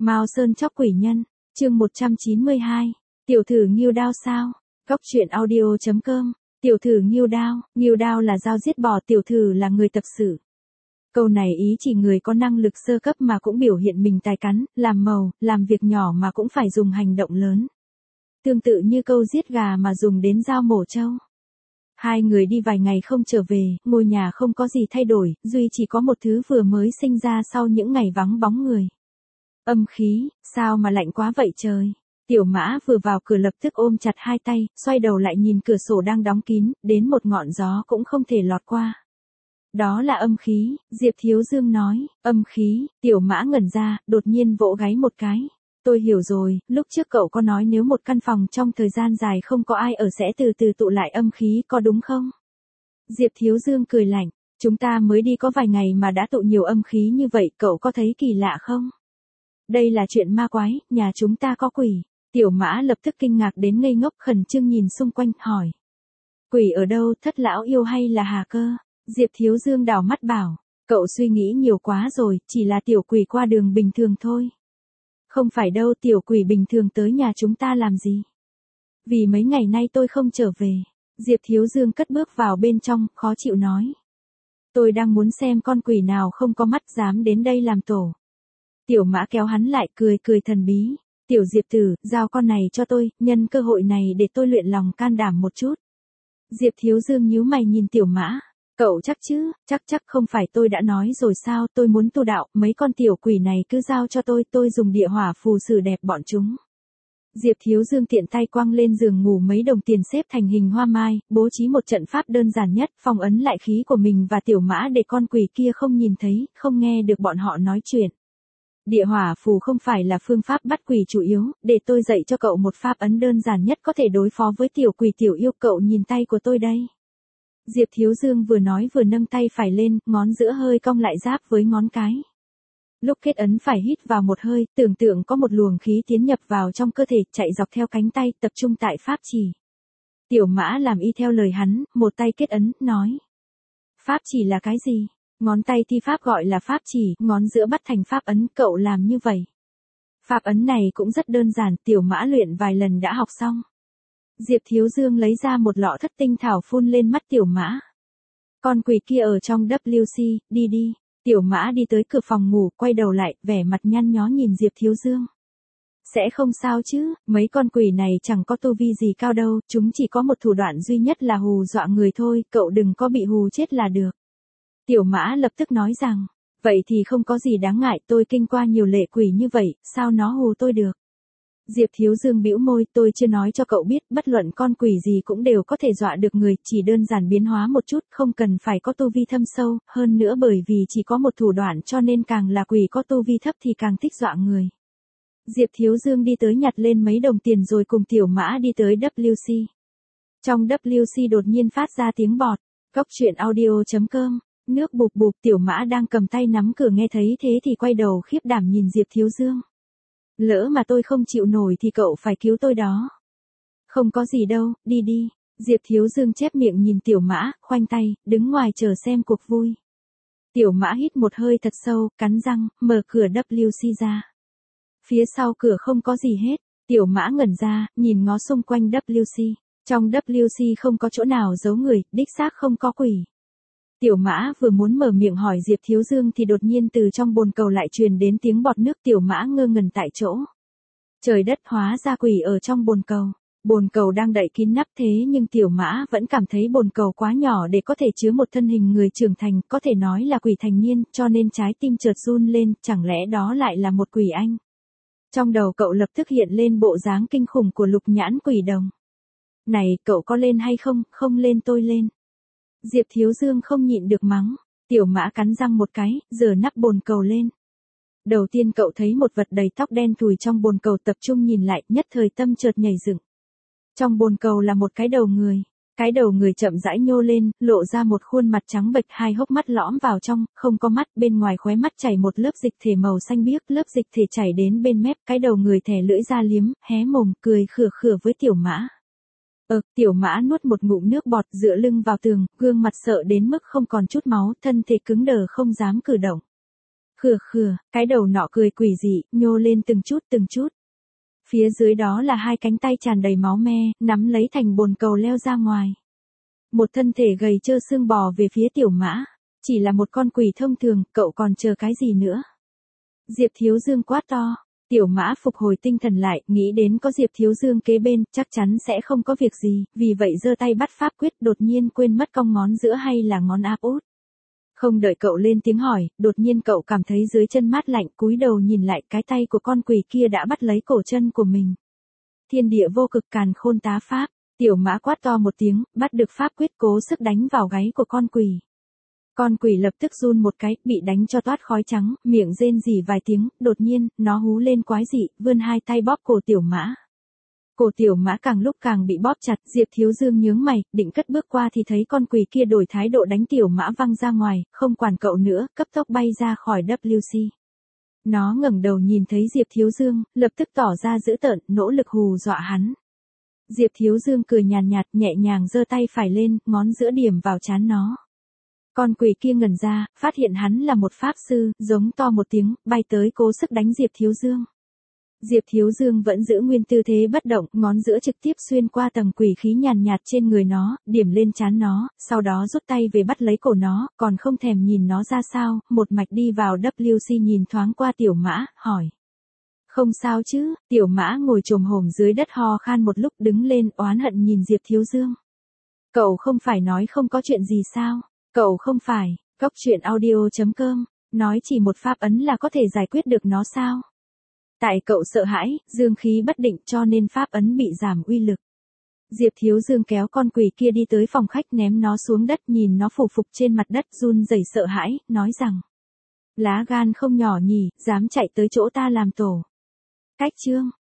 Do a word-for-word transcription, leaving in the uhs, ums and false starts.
Mao Sơn chóc quỷ nhân, chương một trăm chín mươi hai. Tiểu thử Ngưu Đao sao? Góc truyện audio chấm com. Tiểu thử Ngưu Đao, Ngưu Đao là dao giết bò, tiểu thử là người tập sự. Câu này ý chỉ người có năng lực sơ cấp mà cũng biểu hiện mình tài cắn, làm màu, làm việc nhỏ mà cũng phải dùng hành động lớn. Tương tự như câu giết gà mà dùng đến dao mổ trâu. Hai người đi vài ngày không trở về, ngôi nhà không có gì thay đổi, duy chỉ có một thứ vừa mới sinh ra sau những ngày vắng bóng người. Âm khí, sao mà lạnh quá vậy trời? Tiểu Mã vừa vào cửa lập tức ôm chặt hai tay, xoay đầu lại nhìn cửa sổ đang đóng kín, đến một ngọn gió cũng không thể lọt qua. Đó là âm khí, Diệp Thiếu Dương nói, âm khí, Tiểu Mã ngẩn ra, đột nhiên vỗ gáy một cái. Tôi hiểu rồi, lúc trước cậu có nói nếu một căn phòng trong thời gian dài không có ai ở sẽ từ từ tụ lại âm khí, có đúng không? Diệp Thiếu Dương cười lạnh, chúng ta mới đi có vài ngày mà đã tụ nhiều âm khí như vậy, cậu có thấy kỳ lạ không? Đây là chuyện ma quái, nhà chúng ta có quỷ. Tiểu Mã lập tức kinh ngạc đến ngây ngốc, khẩn trương nhìn xung quanh, hỏi. Quỷ ở đâu, Thất lão yêu hay là Hà Cơ? Diệp Thiếu Dương đảo mắt bảo, cậu suy nghĩ nhiều quá rồi, chỉ là tiểu quỷ qua đường bình thường thôi. Không phải đâu, tiểu quỷ bình thường tới nhà chúng ta làm gì? Vì mấy ngày nay tôi không trở về. Diệp Thiếu Dương cất bước vào bên trong, khó chịu nói. Tôi đang muốn xem con quỷ nào không có mắt dám đến đây làm tổ. Tiểu Mã kéo hắn lại, cười cười thần bí. Tiểu Diệp tử, giao con này cho tôi, nhân cơ hội này để tôi luyện lòng can đảm một chút. Diệp Thiếu Dương nhíu mày nhìn Tiểu Mã. Cậu chắc chứ, chắc chắc không phải tôi đã nói rồi sao, tôi muốn tu đạo, mấy con tiểu quỷ này cứ giao cho tôi, tôi dùng địa hỏa phù xử đẹp bọn chúng. Diệp Thiếu Dương tiện tay quăng lên giường ngủ mấy đồng tiền xếp thành hình hoa mai, bố trí một trận pháp đơn giản nhất, phong ấn lại khí của mình và Tiểu Mã để con quỷ kia không nhìn thấy, không nghe được bọn họ nói chuyện. Địa hỏa phù không phải là phương pháp bắt quỷ chủ yếu, để tôi dạy cho cậu một pháp ấn đơn giản nhất có thể đối phó với tiểu quỷ tiểu yêu, cậu nhìn tay của tôi đây. Diệp Thiếu Dương vừa nói vừa nâng tay phải lên, ngón giữa hơi cong lại giáp với ngón cái. Lúc kết ấn phải hít vào một hơi, tưởng tượng có một luồng khí tiến nhập vào trong cơ thể, chạy dọc theo cánh tay, tập trung tại pháp chỉ. Tiểu Mã làm y theo lời hắn, một tay kết ấn, nói. Pháp chỉ là cái gì? Ngón tay thi pháp gọi là pháp chỉ, ngón giữa bắt thành pháp ấn, cậu làm như vậy. Pháp ấn này cũng rất đơn giản, Tiểu Mã luyện vài lần đã học xong. Diệp Thiếu Dương lấy ra một lọ thất tinh thảo phun lên mắt Tiểu Mã. Con quỷ kia ở trong W C, đi đi. Tiểu Mã đi tới cửa phòng ngủ, quay đầu lại, vẻ mặt nhăn nhó nhìn Diệp Thiếu Dương. Sẽ không sao chứ, mấy con quỷ này chẳng có tu vi gì cao đâu, chúng chỉ có một thủ đoạn duy nhất là hù dọa người thôi, cậu đừng có bị hù chết là được. Tiểu Mã lập tức nói rằng, vậy thì không có gì đáng ngại, tôi kinh qua nhiều lệ quỷ như vậy, sao nó hù tôi được? Diệp Thiếu Dương bĩu môi, tôi chưa nói cho cậu biết, bất luận con quỷ gì cũng đều có thể dọa được người, chỉ đơn giản biến hóa một chút, không cần phải có tu vi thâm sâu, hơn nữa bởi vì chỉ có một thủ đoạn cho nên càng là quỷ có tu vi thấp thì càng thích dọa người. Diệp Thiếu Dương đi tới nhặt lên mấy đồng tiền rồi cùng Tiểu Mã đi tới W C. Trong W C đột nhiên phát ra tiếng bọt, góc truyện audio chấm com. Nước bụp bụp, Tiểu Mã đang cầm tay nắm cửa nghe thấy thế thì quay đầu khiếp đảm nhìn Diệp Thiếu Dương. Lỡ mà tôi không chịu nổi thì cậu phải cứu tôi đó. Không có gì đâu, đi đi. Diệp Thiếu Dương chép miệng nhìn Tiểu Mã, khoanh tay, đứng ngoài chờ xem cuộc vui. Tiểu Mã hít một hơi thật sâu, cắn răng, mở cửa W C ra. Phía sau cửa không có gì hết. Tiểu Mã ngẩn ra, nhìn ngó xung quanh W C. Trong W C không có chỗ nào giấu người, đích xác không có quỷ. Tiểu Mã vừa muốn mở miệng hỏi Diệp Thiếu Dương thì đột nhiên từ trong bồn cầu lại truyền đến tiếng bọt nước, Tiểu Mã ngơ ngẩn tại chỗ. Trời đất, hóa ra quỷ ở trong bồn cầu. Bồn cầu đang đậy kín nắp thế nhưng Tiểu Mã vẫn cảm thấy bồn cầu quá nhỏ để có thể chứa một thân hình người trưởng thành, có thể nói là quỷ thành niên, cho nên trái tim chợt run lên, chẳng lẽ đó lại là một quỷ anh? Trong đầu cậu lập tức hiện lên bộ dáng kinh khủng của Lục Nhãn Quỷ Đồng. Này, cậu có lên hay không? Không lên tôi lên. Diệp Thiếu Dương không nhịn được mắng. Tiểu Mã cắn răng một cái, giở nắp bồn cầu lên. Đầu tiên cậu thấy một vật đầy tóc đen thùi trong bồn cầu, tập trung nhìn lại, nhất thời tâm chợt nhảy dựng. Trong bồn cầu là một cái đầu người. Cái đầu người chậm rãi nhô lên, lộ ra một khuôn mặt trắng bệch, hai hốc mắt lõm vào trong, không có mắt, bên ngoài khóe mắt chảy một lớp dịch thể màu xanh biếc, lớp dịch thể chảy đến bên mép, cái đầu người thè lưỡi ra liếm, hé mồm, cười khừa khừa với Tiểu Mã. Ờ, Tiểu Mã nuốt một ngụm nước bọt, dựa lưng vào tường, gương mặt sợ đến mức không còn chút máu, thân thể cứng đờ không dám cử động. Khừa khừa, cái đầu nọ cười quỷ dị, nhô lên từng chút từng chút. Phía dưới đó là hai cánh tay tràn đầy máu me, nắm lấy thành bồn cầu leo ra ngoài. Một thân thể gầy trơ xương bò về phía tiểu mã. Chỉ là một con quỷ thông thường, cậu còn chờ cái gì nữa? Diệp Thiếu Dương quát to. Tiểu mã phục hồi tinh thần lại, nghĩ đến có Diệp Thiếu Dương kế bên, chắc chắn sẽ không có việc gì, vì vậy giơ tay bắt pháp quyết, đột nhiên quên mất cong ngón giữa hay là ngón áp út. Không đợi cậu lên tiếng hỏi, đột nhiên cậu cảm thấy dưới chân mát lạnh, cúi đầu nhìn lại, cái tay của con quỷ kia đã bắt lấy cổ chân của mình. Thiên địa vô cực càn khôn tá pháp, tiểu mã quát to một tiếng, bắt được pháp quyết, cố sức đánh vào gáy của con quỷ. Con quỷ lập tức run một cái, bị đánh cho toát khói trắng, miệng rên rỉ vài tiếng, đột nhiên, nó hú lên quái dị, vươn hai tay bóp cổ tiểu mã. Cổ tiểu mã càng lúc càng bị bóp chặt, Diệp Thiếu Dương nhướng mày, định cất bước qua thì thấy con quỷ kia đổi thái độ đánh tiểu mã văng ra ngoài, không quản cậu nữa, cấp tốc bay ra khỏi W C. Nó ngẩng đầu nhìn thấy Diệp Thiếu Dương, lập tức tỏ ra dữ tợn, nỗ lực hù dọa hắn. Diệp Thiếu Dương cười nhàn nhạt, nhẹ nhàng giơ tay phải lên, ngón giữa điểm vào trán nó. Con quỷ kia ngẩn ra, phát hiện hắn là một pháp sư, giống to một tiếng, bay tới cố sức đánh Diệp Thiếu Dương. Diệp Thiếu Dương vẫn giữ nguyên tư thế bất động, ngón giữa trực tiếp xuyên qua tầng quỷ khí nhàn nhạt trên người nó, điểm lên trán nó, sau đó rút tay về bắt lấy cổ nó, còn không thèm nhìn nó ra sao, một mạch đi vào W C nhìn thoáng qua tiểu mã, hỏi. Không sao chứ, tiểu mã ngồi chồm hổm dưới đất ho khan một lúc đứng lên oán hận nhìn Diệp Thiếu Dương. Cậu không phải nói không có chuyện gì sao? Cậu không phải, cóc truyện audio chấm com, nói chỉ một pháp ấn là có thể giải quyết được nó sao? Tại cậu sợ hãi, dương khí bất định cho nên pháp ấn bị giảm uy lực. Diệp Thiếu Dương kéo con quỷ kia đi tới phòng khách ném nó xuống đất nhìn nó phủ phục trên mặt đất run rẩy sợ hãi, nói rằng. Lá gan không nhỏ nhỉ, dám chạy tới chỗ ta làm tổ. Cách chương.